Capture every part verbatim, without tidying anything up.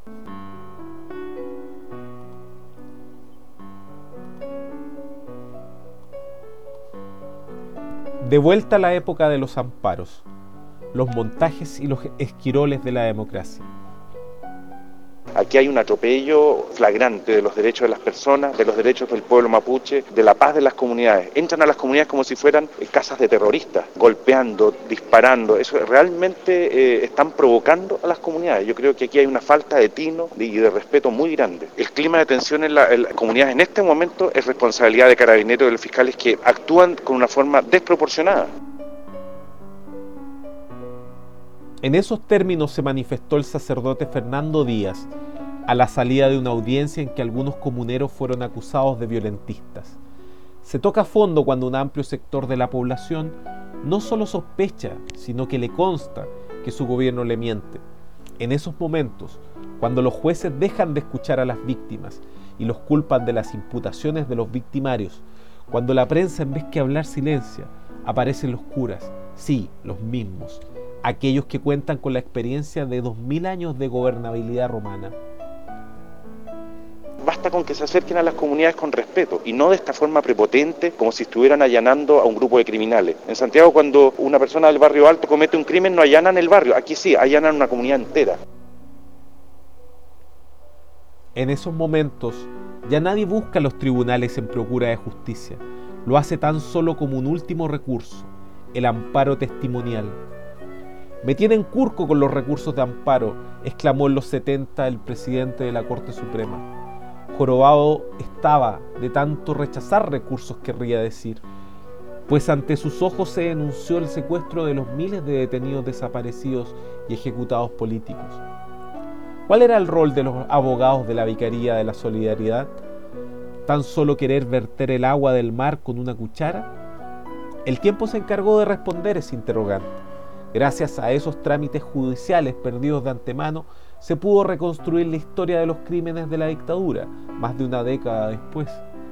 De vuelta a la época de los amparos, los montajes y los esquiroles de la democracia. Aquí hay un atropello flagrante de los derechos de las personas, de los derechos del pueblo mapuche, de la paz de las comunidades. Entran a las comunidades como si fueran casas de terroristas, golpeando, disparando. Eso realmente eh, están provocando a las comunidades. Yo creo que aquí hay una falta de tino y de respeto muy grande. El clima de tensión en, la, en las comunidades en este momento es responsabilidad de Carabineros y de los fiscales que actúan con una forma desproporcionada. En esos términos se manifestó el sacerdote Fernando Díaz a la salida de una audiencia en que algunos comuneros fueron acusados de violentistas. Se toca a fondo cuando un amplio sector de la población no solo sospecha, sino que le consta que su gobierno le miente. En esos momentos, cuando los jueces dejan de escuchar a las víctimas y los culpan de las imputaciones de los victimarios, cuando la prensa en vez que hablar silencia, aparecen los curas, sí, los mismos, aquellos que cuentan con la experiencia de dos mil años de gobernabilidad romana. Basta con que se acerquen a las comunidades con respeto y no de esta forma prepotente como si estuvieran allanando a un grupo de criminales. En Santiago, cuando una persona del barrio alto comete un crimen, no allanan el barrio. Aquí sí, allanan una comunidad entera. En esos momentos, ya nadie busca los tribunales en procura de justicia. Lo hace tan solo como un último recurso, el amparo testimonial. Me tienen curco con los recursos de amparo, exclamó en los setenta el presidente de la Corte Suprema. Jorobado estaba de tanto rechazar recursos, querría decir, pues ante sus ojos se denunció el secuestro de los miles de detenidos desaparecidos y ejecutados políticos. ¿Cuál era el rol de los abogados de la Vicaría de la Solidaridad? ¿Tan solo querer verter el agua del mar con una cuchara? El tiempo se encargó de responder ese interrogante. Gracias a esos trámites judiciales perdidos de antemano, se pudo reconstruir la historia de los crímenes de la dictadura, más de una década después.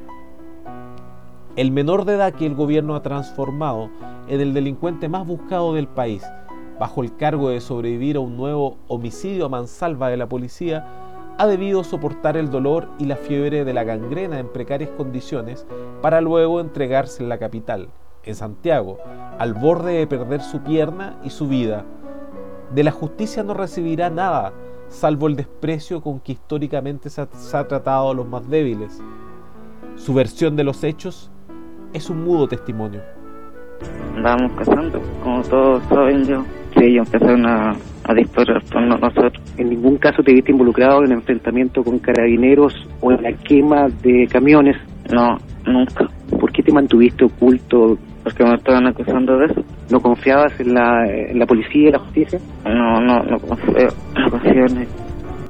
El menor de edad que el gobierno ha transformado en el delincuente más buscado del país, bajo el cargo de sobrevivir a un nuevo homicidio a mansalva de la policía, ha debido soportar el dolor y la fiebre de la gangrena en precarias condiciones para luego entregarse en la capital, en Santiago, al borde de perder su pierna y su vida. De la justicia no recibirá nada, salvo el desprecio con que históricamente se ha, se ha tratado a los más débiles. Su versión de los hechos es un mudo testimonio. Andábamos cazando, como todos saben yo. Sí, ellos empezaron a, a disparar por nosotros. ¿En ningún caso te viste involucrado en enfrentamiento con carabineros o en la quema de camiones? No, nunca. ¿Por qué te mantuviste oculto? Porque me estaban acusando de eso. ¿No confiabas en la, en la policía y la justicia? No, no, no confío, no confío en ellos.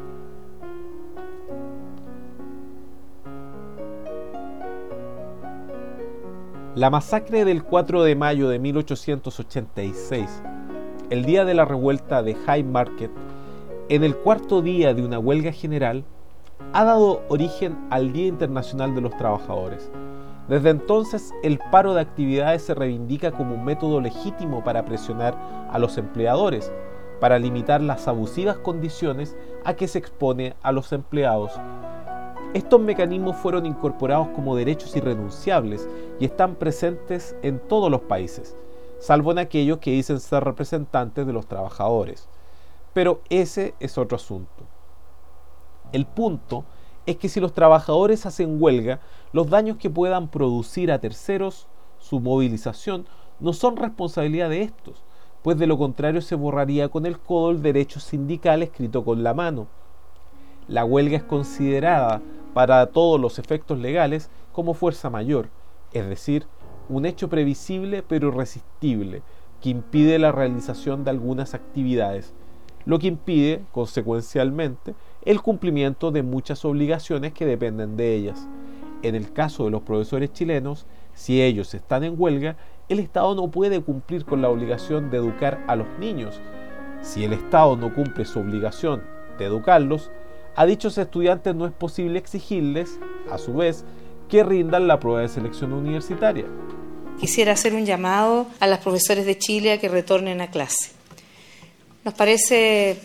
La masacre del cuatro de mayo de mil ochocientos ochenta y seis, el día de la revuelta de Haymarket, en el cuarto día de una huelga general, ha dado origen al Día Internacional de los Trabajadores. Desde entonces, el paro de actividades se reivindica como un método legítimo para presionar a los empleadores, para limitar las abusivas condiciones a que se expone a los empleados. Estos mecanismos fueron incorporados como derechos irrenunciables y están presentes en todos los países, salvo en aquellos que dicen ser representantes de los trabajadores. Pero ese es otro asunto. El punto es que si los trabajadores hacen huelga, los daños que puedan producir a terceros, su movilización, no son responsabilidad de estos, pues de lo contrario se borraría con el codo el derecho sindical escrito con la mano. La huelga es considerada para todos los efectos legales como fuerza mayor, es decir, un hecho previsible pero irresistible que impide la realización de algunas actividades, lo que impide, consecuencialmente, el cumplimiento de muchas obligaciones que dependen de ellas. En el caso de los profesores chilenos, si ellos están en huelga, el Estado no puede cumplir con la obligación de educar a los niños. Si el Estado no cumple su obligación de educarlos, a dichos estudiantes no es posible exigirles, a su vez, que rindan la prueba de selección universitaria. Quisiera hacer un llamado a los profesores de Chile a que retornen a clase. Nos parece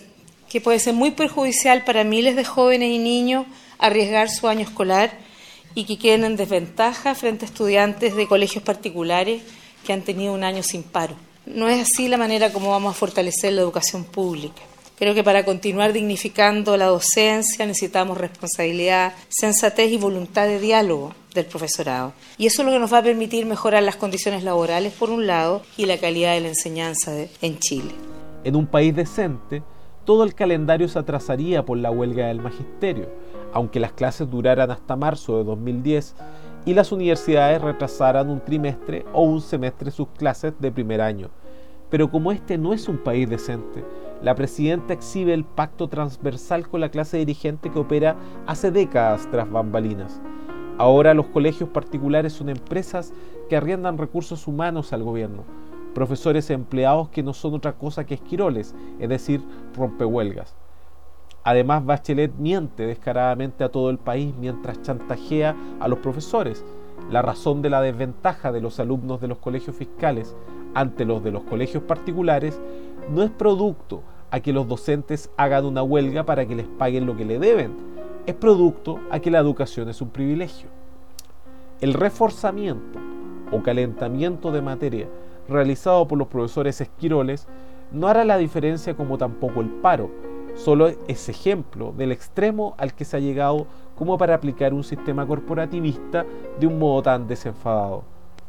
que puede ser muy perjudicial para miles de jóvenes y niños arriesgar su año escolar y que queden en desventaja frente a estudiantes de colegios particulares que han tenido un año sin paro. No es así la manera como vamos a fortalecer la educación pública. Creo que para continuar dignificando la docencia necesitamos responsabilidad, sensatez y voluntad de diálogo del profesorado. Y eso es lo que nos va a permitir mejorar las condiciones laborales, por un lado, y la calidad de la enseñanza de, en Chile. En un país decente, todo el calendario se atrasaría por la huelga del magisterio, aunque las clases duraran hasta marzo de dos mil diez y las universidades retrasaran un trimestre o un semestre sus clases de primer año. Pero como este no es un país decente, la presidenta exhibe el pacto transversal con la clase dirigente que opera hace décadas tras bambalinas. Ahora los colegios particulares son empresas que arriendan recursos humanos al gobierno, profesores empleados que no son otra cosa que esquiroles, es decir, rompehuelgas. Además, Bachelet miente descaradamente a todo el país mientras chantajea a los profesores. La razón de la desventaja de los alumnos de los colegios fiscales ante los de los colegios particulares no es producto a que los docentes hagan una huelga para que les paguen lo que le deben, es producto a que la educación es un privilegio. El reforzamiento o calentamiento de materia realizado por los profesores esquiroles no hará la diferencia como tampoco el paro, solo es ejemplo del extremo al que se ha llegado como para aplicar un sistema corporativista de un modo tan desenfadado.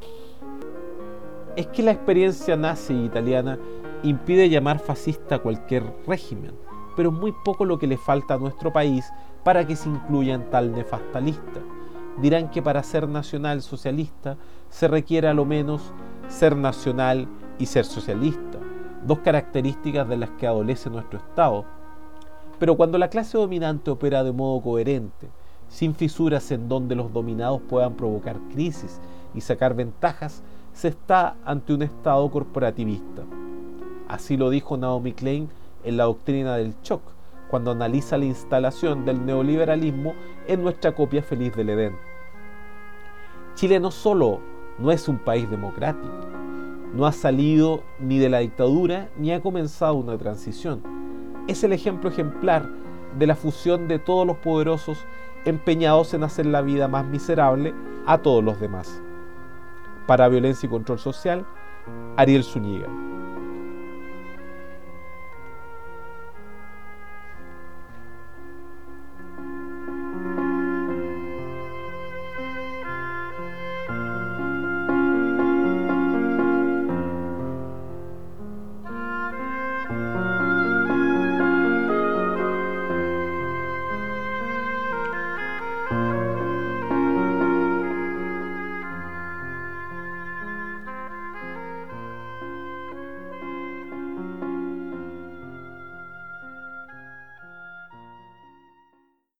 Es que la experiencia nazi italiana impide llamar fascista a cualquier régimen, pero es muy poco lo que le falta a nuestro país para que se incluya en tal nefasta lista. Dirán que para ser nacional socialista se requiere a lo menos ser nacional y ser socialista, dos características de las que adolece nuestro Estado. Pero cuando la clase dominante opera de modo coherente, sin fisuras en donde los dominados puedan provocar crisis y sacar ventajas, se está ante un Estado corporativista. Así lo dijo Naomi Klein en La doctrina del shock, cuando analiza la instalación del neoliberalismo en nuestra copia feliz del Edén. Chile no solo no es un país democrático, no ha salido ni de la dictadura ni ha comenzado una transición. Es el ejemplo ejemplar de la fusión de todos los poderosos empeñados en hacer la vida más miserable a todos los demás. Para Violencia y Control Social, Ariel Zúñiga.